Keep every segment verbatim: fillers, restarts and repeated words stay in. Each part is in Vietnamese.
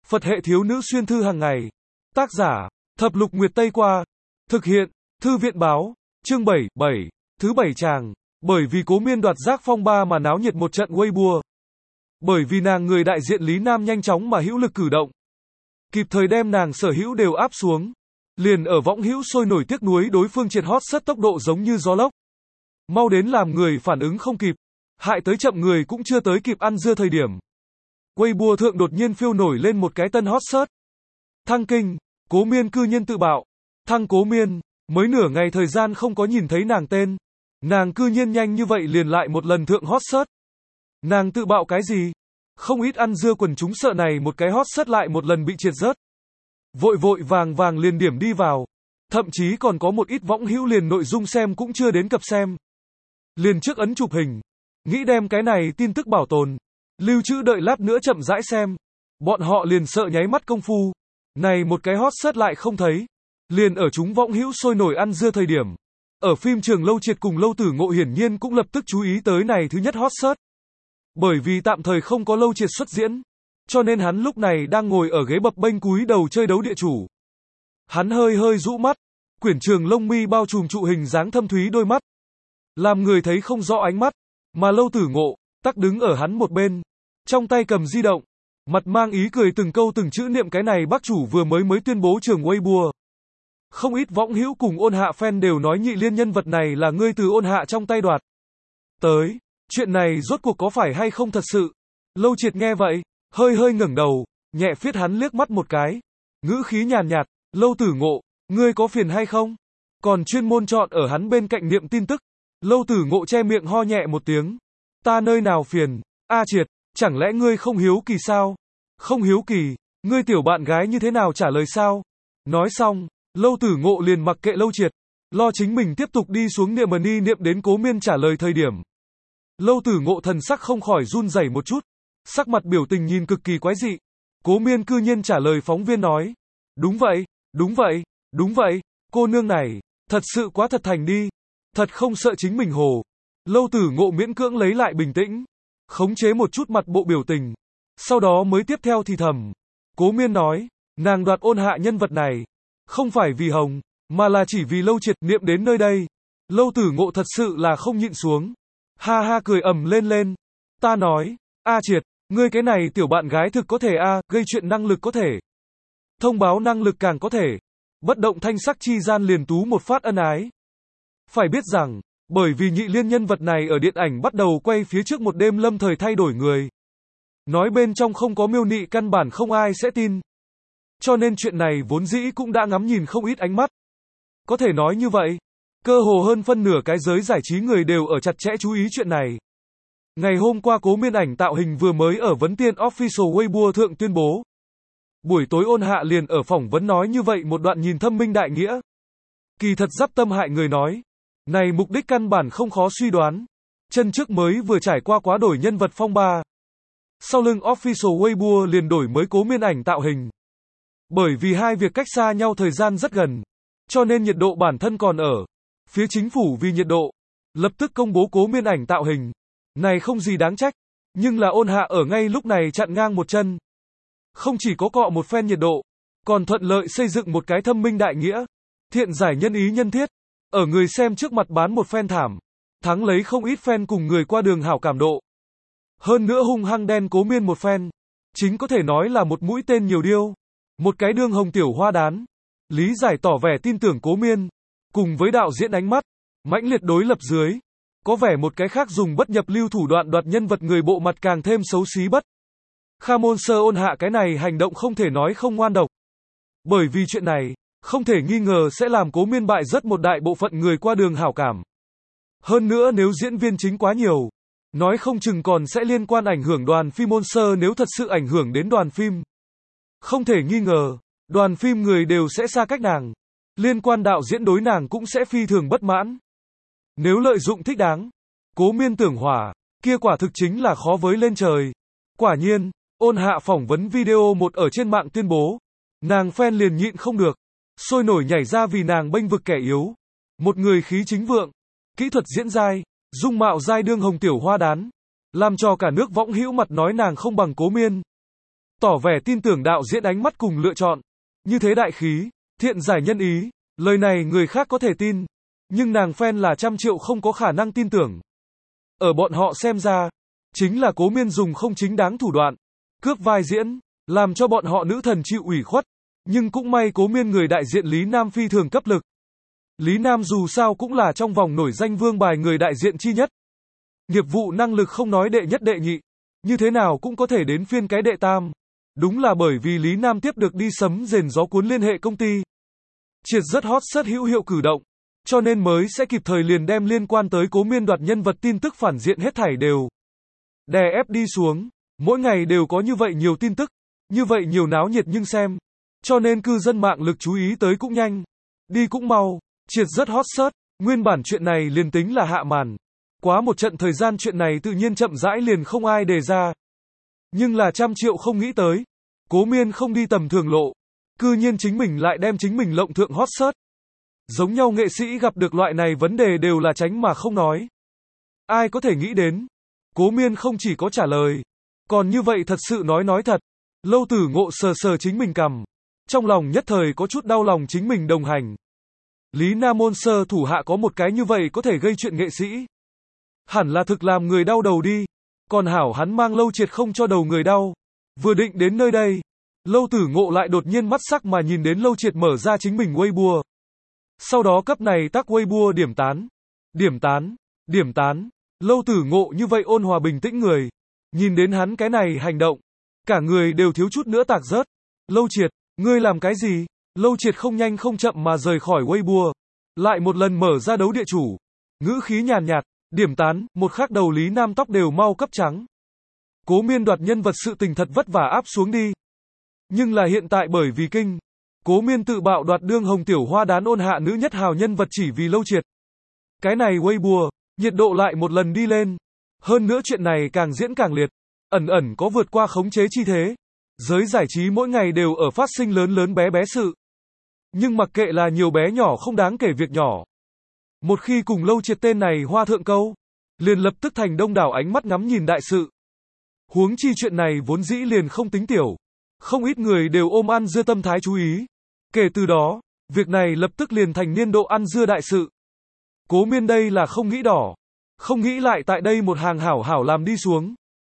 Phật hệ thiếu nữ xuyên thư hàng ngày. Tác giả, Thập Lục Nguyệt Tây Qua. Thực hiện, Thư viện báo. Chương bảy, bảy. Thứ bảy chàng. Bởi vì Cố Miên đoạt giác phong ba mà náo nhiệt một trận Weibo. Bởi vì nàng người đại diện Lý Nam nhanh chóng mà hữu lực cử động. Kịp thời đem nàng sở hữu đều áp xuống. Liền ở võng hữu sôi nổi tiếc nuối đối phương triệt hot sất tốc độ giống như gió lốc. Mau đến làm người phản ứng không kịp. Hại tới chậm người cũng chưa tới kịp ăn dưa thời điểm. Weibo thượng đột nhiên phiêu nổi lên một cái tân hot search. Thăng kinh, Cố Miên cư nhiên tự bạo. Thăng Cố Miên, mới nửa ngày thời gian không có nhìn thấy nàng tên. Nàng cư nhiên nhanh như vậy liền lại một lần thượng hot search. Nàng tự bạo cái gì? Không ít ăn dưa quần chúng sợ này một cái hot search lại một lần bị triệt rớt. Vội vội vàng vàng liền điểm đi vào. Thậm chí còn có một ít võng hữu liền nội dung xem cũng chưa đến cập xem. Liền trước ấn chụp hình. Nghĩ đem cái này tin tức bảo tồn. Lưu trữ đợi lát nữa chậm rãi xem. Bọn họ liền sợ nháy mắt công phu. Này một cái hot search lại không thấy. Liền ở chúng võng hữu sôi nổi ăn dưa thời điểm. Ở phim trường Lâu Triệt cùng Lâu Tử Ngộ hiển nhiên cũng lập tức chú ý tới này thứ nhất hot search. Bởi vì tạm thời không có Lâu Triệt xuất diễn. Cho nên hắn lúc này đang ngồi ở ghế bập bênh cúi đầu chơi đấu địa chủ. Hắn hơi hơi rũ mắt. Quyển trường lông mi bao trùm trụ hình dáng thâm thúy đôi mắt. Làm người thấy không rõ ánh mắt. Mà Lâu Tử Ngộ, tắc đứng ở hắn một bên. Trong tay cầm di động. Mặt mang ý cười từng câu từng chữ niệm cái này bác chủ vừa mới mới tuyên bố trường Weibo. Không ít võng hữu cùng Ôn Hạ fan đều nói Nhị Liên nhân vật này là ngươi từ Ôn Hạ trong tay đoạt. Tới, chuyện này rốt cuộc có phải hay không thật sự? Lâu Triệt nghe vậy, hơi hơi ngẩng đầu, nhẹ phiết hắn liếc mắt một cái. Ngữ khí nhàn nhạt, Lâu Tử Ngộ, ngươi có phiền hay không? Còn chuyên môn chọn ở hắn bên cạnh niệm tin tức. Lâu Tử Ngộ che miệng ho nhẹ một tiếng. Ta nơi nào phiền? A Triệt, chẳng lẽ ngươi không hiếu kỳ sao? Không hiếu kỳ, ngươi tiểu bạn gái như thế nào trả lời sao? Nói xong, Lâu Tử Ngộ liền mặc kệ Lâu Triệt, lo chính mình tiếp tục đi xuống niệm mà ni niệm đến Cố Miên trả lời thời điểm. Lâu Tử Ngộ thần sắc không khỏi run rẩy một chút, sắc mặt biểu tình nhìn cực kỳ quái dị. Cố Miên cư nhiên trả lời phóng viên nói, đúng vậy, đúng vậy, đúng vậy, cô nương này, thật sự quá thật thành đi, thật không sợ chính mình hồ. Lâu Tử Ngộ miễn cưỡng lấy lại bình tĩnh, khống chế một chút mặt bộ biểu tình, sau đó mới tiếp theo thì thầm. Cố Miên nói, nàng đoạt Ôn Hạ nhân vật này, không phải vì hồng, mà là chỉ vì Lâu Triệt niệm đến nơi đây. Lâu Tử Ngộ thật sự là không nhịn xuống. Ha ha cười ầm lên lên. Ta nói, A Triệt, ngươi cái này tiểu bạn gái thực có thể a, gây chuyện năng lực có thể. Thông báo năng lực càng có thể. Bất động thanh sắc chi gian liền tú một phát ân ái. Phải biết rằng, bởi vì Nhị Liên nhân vật này ở điện ảnh bắt đầu quay phía trước một đêm lâm thời thay đổi người. Nói bên trong không có miêu nị căn bản không ai sẽ tin. Cho nên chuyện này vốn dĩ cũng đã ngắm nhìn không ít ánh mắt. Có thể nói như vậy, cơ hồ hơn phân nửa cái giới giải trí người đều ở chặt chẽ chú ý chuyện này. Ngày hôm qua Cố Miên ảnh tạo hình vừa mới ở vấn tiên official Weibo thượng tuyên bố. Buổi tối Ôn Hạ liền ở phỏng vấn nói như vậy một đoạn nhìn thâm minh đại nghĩa. Kỳ thật giáp tâm hại người nói. Này mục đích căn bản không khó suy đoán. Chân trước mới vừa trải qua quá đổi nhân vật phong ba. Sau lưng official Weibo liền đổi mới Cố Miên ảnh tạo hình. Bởi vì hai việc cách xa nhau thời gian rất gần, cho nên nhiệt độ bản thân còn ở. Phía chính phủ vì nhiệt độ, lập tức công bố Cố Miên ảnh tạo hình. Này không gì đáng trách, nhưng là Ôn Hạ ở ngay lúc này chặn ngang một chân. Không chỉ có cọ một phen nhiệt độ, còn thuận lợi xây dựng một cái thâm minh đại nghĩa, thiện giải nhân ý nhân thiết, ở người xem trước mặt bán một phen thảm, thắng lấy không ít fan cùng người qua đường hảo cảm độ. Hơn nữa hung hăng đen Cố Miên một phen, chính có thể nói là một mũi tên nhiều điêu. Một cái đương hồng tiểu hoa đán. Lý giải tỏ vẻ tin tưởng Cố Miên. Cùng với đạo diễn ánh mắt. Mãnh liệt đối lập dưới. Có vẻ một cái khác dùng bất nhập lưu thủ đoạn đoạt nhân vật người bộ mặt càng thêm xấu xí bất. Kha môn sơ Ôn Hạ cái này hành động không thể nói không ngoan độc. Bởi vì chuyện này, không thể nghi ngờ sẽ làm Cố Miên bại rất một đại bộ phận người qua đường hảo cảm. Hơn nữa nếu diễn viên chính quá nhiều, nói không chừng còn sẽ liên quan ảnh hưởng đoàn phim môn sơ nếu thật sự ảnh hưởng đến đoàn phim. Không thể nghi ngờ, đoàn phim người đều sẽ xa cách nàng. Liên quan đạo diễn đối nàng cũng sẽ phi thường bất mãn. Nếu lợi dụng thích đáng, Cố Miên tưởng hỏa, kia quả thực chính là khó với lên trời. Quả nhiên, Ôn Hạ phỏng vấn video một ở trên mạng tuyên bố. Nàng fan liền nhịn không được. Sôi nổi nhảy ra vì nàng bênh vực kẻ yếu. Một người khí chính vượng, kỹ thuật diễn dai, dung mạo dai đương hồng tiểu hoa đán. Làm cho cả nước võng hữu mặt nói nàng không bằng Cố Miên. tỏ vẻ tin tưởng đạo diễn ánh mắt cùng lựa chọn. Như thế đại khí, thiện giải nhân ý, lời này người khác có thể tin, nhưng nàng fan là trăm triệu không có khả năng tin tưởng. Ở bọn họ xem ra, chính là Cố Miên dùng không chính đáng thủ đoạn, cướp vai diễn, làm cho bọn họ nữ thần chịu ủy khuất, nhưng cũng may Cố Miên người đại diện Lý Nam phi thường cấp lực. Lý Nam dù sao cũng là trong vòng nổi danh vương bài người đại diện chi nhất. Nghiệp vụ năng lực không nói đệ nhất đệ nhị, như thế nào cũng có thể đến phiên cái đệ tam. Đúng là bởi vì Lý Nam tiếp được đi sấm rền gió cuốn liên hệ công ty. Triệt rất hot rất hữu hiệu cử động, cho nên mới sẽ kịp thời liền đem liên quan tới Cố Miên đoạt nhân vật tin tức phản diện hết thảy đều đè ép đi xuống. Mỗi ngày đều có như vậy nhiều tin tức, như vậy nhiều náo nhiệt nhưng xem. Cho nên cư dân mạng lực chú ý tới cũng nhanh, đi cũng mau. Triệt rất hot search, nguyên bản chuyện này liền tính là hạ màn. Quá một trận thời gian chuyện này tự nhiên chậm rãi liền không ai đề ra. Nhưng là trăm triệu không nghĩ tới, Cố Miên không đi tầm thường lộ, cư nhiên chính mình lại đem chính mình lộng thượng hot search. Giống nhau nghệ sĩ gặp được loại này vấn đề đều là tránh mà không nói. Ai có thể nghĩ đến, Cố Miên không chỉ có trả lời, còn như vậy thật sự nói nói thật. Lâu Tử Ngộ sờ sờ chính mình cằm, trong lòng nhất thời có chút đau lòng chính mình đồng hành. Lý Nam môn sơ thủ hạ có một cái như vậy có thể gây chuyện nghệ sĩ. Hẳn là thực làm người đau đầu đi. Còn hảo hắn mang Lâu Triệt không cho đầu người đau. Vừa định đến nơi đây, Lâu Tử Ngộ lại đột nhiên mắt sắc mà nhìn đến Lâu Triệt mở ra chính mình Weibo. Sau đó cấp này tắc Weibo điểm tán. Điểm tán, điểm tán. Lâu Tử Ngộ như vậy ôn hòa bình tĩnh người. Nhìn đến hắn cái này hành động, cả người đều thiếu chút nữa tạc rớt. Lâu Triệt, ngươi làm cái gì? Lâu Triệt không nhanh không chậm mà rời khỏi Weibo. Lại một lần mở ra đấu địa chủ. Ngữ khí nhàn nhạt, điểm tán, một khắc đầu Lý Nam tóc đều mau cấp trắng. Cố Miên đoạt nhân vật sự tình thật vất vả áp xuống đi. Nhưng là hiện tại bởi vì kinh, Cố Miên tự bạo đoạt đương hồng tiểu hoa đán ôn hạ nữ nhất hào nhân vật chỉ vì Lâu Triệt. Cái này Weibo, nhiệt độ lại một lần đi lên. Hơn nữa chuyện này càng diễn càng liệt, ẩn ẩn có vượt qua khống chế chi thế. Giới giải trí mỗi ngày đều ở phát sinh lớn lớn bé bé sự. Nhưng mặc kệ là nhiều bé nhỏ không đáng kể việc nhỏ. Một khi cùng Lâu Triệt tên này hoa thượng câu, liền lập tức thành đông đảo ánh mắt ngắm nhìn đại sự. Huống chi chuyện này vốn dĩ liền không tính tiểu. Không ít người đều ôm ăn dưa tâm thái chú ý. Kể từ đó, việc này lập tức liền thành niên độ ăn dưa đại sự. Cố Miên đây là không nghĩ đỏ. Không nghĩ lại tại đây một hàng hảo hảo làm đi xuống.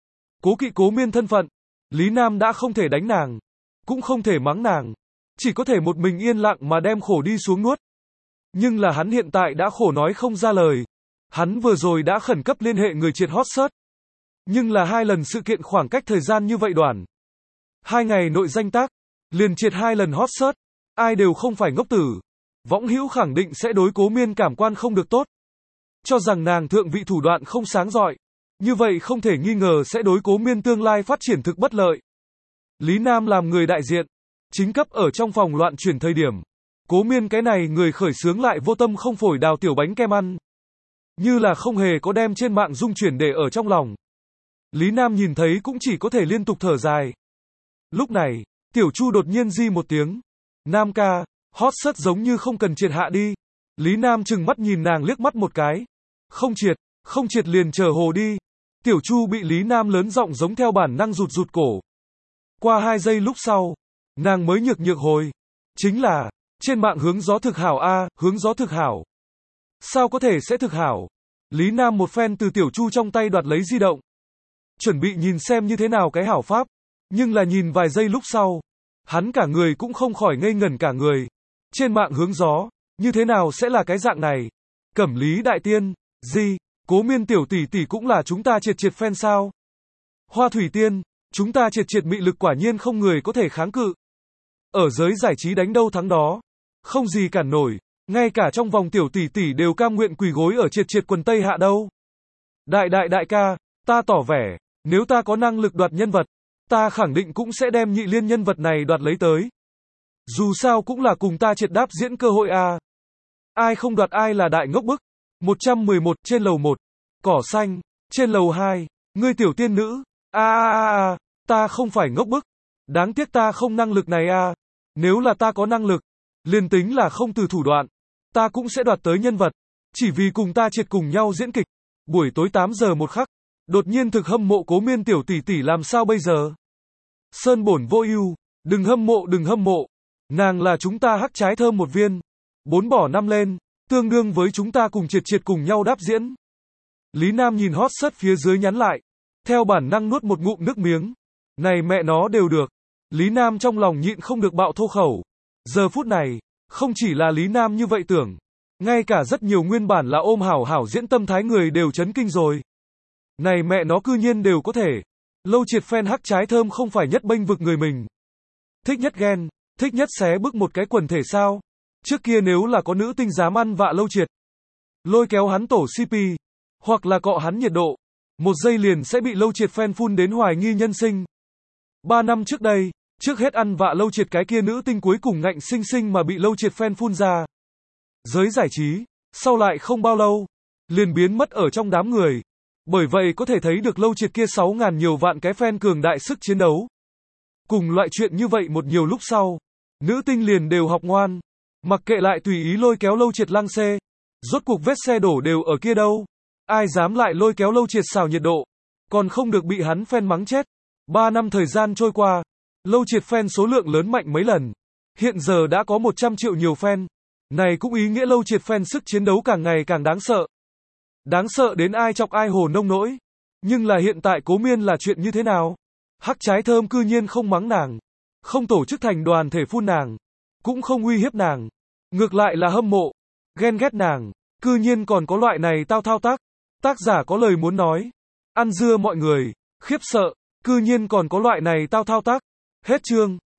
Cố kỵ Cố Miên thân phận, Lý Nam đã không thể đánh nàng, cũng không thể mắng nàng. Chỉ có thể một mình yên lặng mà đem khổ đi xuống nuốt. Nhưng là hắn hiện tại đã khổ nói không ra lời. Hắn vừa rồi đã khẩn cấp liên hệ người triệt hot search. Nhưng là hai lần sự kiện khoảng cách thời gian như vậy đoạn. Hai ngày nội danh tác, liền triệt hai lần hot search. Ai đều không phải ngốc tử. Võng hữu khẳng định sẽ đối Cố Miên cảm quan không được tốt. Cho rằng nàng thượng vị thủ đoạn không sáng rọi. Như vậy không thể nghi ngờ sẽ đối Cố Miên tương lai phát triển thực bất lợi. Lý Nam làm người đại diện, chính cấp ở trong phòng loạn chuyển thời điểm. Cố Miên cái này người khởi xướng lại vô tâm không phổi đào tiểu bánh kem ăn. Như là không hề có đem trên mạng dung chuyển để ở trong lòng. Lý Nam nhìn thấy cũng chỉ có thể liên tục thở dài. Lúc này, Tiểu Chu đột nhiên di một tiếng. Nam ca, hot search giống như không cần triệt hạ đi. Lý Nam chừng mắt nhìn nàng liếc mắt một cái. Không triệt, không triệt liền chờ hồ đi. Tiểu Chu bị Lý Nam lớn giọng giống theo bản năng rụt rụt cổ. Qua hai giây lúc sau, nàng mới nhược nhược hồi. Chính là, trên mạng hướng gió thực hảo a, à, hướng gió thực hảo. Sao có thể sẽ thực hảo? Lý Nam một phen từ Tiểu Chu trong tay đoạt lấy di động. Chuẩn bị nhìn xem như thế nào cái hảo pháp. Nhưng là nhìn vài giây lúc sau, hắn cả người cũng không khỏi ngây ngẩn cả người. Trên mạng hướng gió, như thế nào sẽ là cái dạng này? Cẩm Lý đại tiên, gì? Cố Miên tiểu tỷ tỷ cũng là chúng ta triệt triệt fan sao? Hoa Thủy Tiên, chúng ta triệt triệt mị lực quả nhiên không người có thể kháng cự. Ở giới giải trí đánh đâu thắng đó, không gì cản nổi, ngay cả trong vòng tiểu tỷ tỷ đều cam nguyện quỳ gối ở triệt triệt quần tây hạ đâu. Đại đại đại ca, ta tỏ vẻ, nếu ta có năng lực đoạt nhân vật, ta khẳng định cũng sẽ đem nhị liên nhân vật này đoạt lấy tới. Dù sao cũng là cùng ta triệt đáp diễn cơ hội a. À. Ai không đoạt ai là đại ngốc bức. một trăm mười một trên lầu một, cỏ xanh, trên lầu hai, ngươi tiểu tiên nữ, a a a a, ta không phải ngốc bức, đáng tiếc ta không năng lực này a, à. Nếu là ta có năng lực, liền tính là không từ thủ đoạn, ta cũng sẽ đoạt tới nhân vật, chỉ vì cùng ta triệt cùng nhau diễn kịch. Buổi tối tám giờ một khắc, đột nhiên thực hâm mộ Cố Miên tiểu tỷ tỷ làm sao bây giờ? Sơn bổn vô ưu, đừng hâm mộ đừng hâm mộ. Nàng là chúng ta hắc trái thơm một viên. Bốn bỏ năm lên, tương đương với chúng ta cùng triệt triệt cùng nhau đáp diễn. Lý Nam nhìn hot search phía dưới nhắn lại. Theo bản năng nuốt một ngụm nước miếng. Này mẹ nó đều được. Lý Nam trong lòng nhịn không được bạo thô khẩu. Giờ phút này, không chỉ là Lý Nam như vậy tưởng. Ngay cả rất nhiều nguyên bản là ôm hảo hảo diễn tâm thái người đều chấn kinh rồi. Này mẹ nó cư nhiên đều có thể. Lâu Triệt fan hắc trái thơm không phải nhất bênh vực người mình. Thích nhất ghen, thích nhất xé bức một cái quần thể sao. Trước kia nếu là có nữ tinh dám ăn vạ Lâu Triệt, lôi kéo hắn tổ xê pê, hoặc là cọ hắn nhiệt độ, một giây liền sẽ bị Lâu Triệt fan phun đến hoài nghi nhân sinh. Ba năm trước đây, trước hết ăn vạ Lâu Triệt cái kia nữ tinh cuối cùng ngạnh sinh sinh mà bị Lâu Triệt fan phun ra. Giới giải trí, sau lại không bao lâu, liền biến mất ở trong đám người. Bởi vậy có thể thấy được Lâu Triệt kia sáu ngàn nhiều vạn cái fan cường đại sức chiến đấu. Cùng loại chuyện như vậy một nhiều lúc sau, nữ tinh liền đều học ngoan, mặc kệ lại tùy ý lôi kéo Lâu Triệt lăng xê. Rốt cuộc vết xe đổ đều ở kia đâu. Ai dám lại lôi kéo Lâu Triệt xào nhiệt độ, còn không được bị hắn fan mắng chết. Ba năm thời gian trôi qua, Lâu Triệt fan số lượng lớn mạnh mấy lần. Hiện giờ đã có một trăm triệu nhiều fan. Này cũng ý nghĩa Lâu Triệt fan sức chiến đấu càng ngày càng đáng sợ. Đáng sợ đến ai chọc ai hồ nông nỗi. Nhưng là hiện tại Cố Miên là chuyện như thế nào? Hắc trái thơm cư nhiên không mắng nàng, không tổ chức thành đoàn thể phun nàng, cũng không uy hiếp nàng. Ngược lại là hâm mộ, ghen ghét nàng, cư nhiên còn có loại này tao thao tác. Tác giả có lời muốn nói. Ăn dưa mọi người, khiếp sợ, cư nhiên còn có loại này tao thao tác. Hết chương.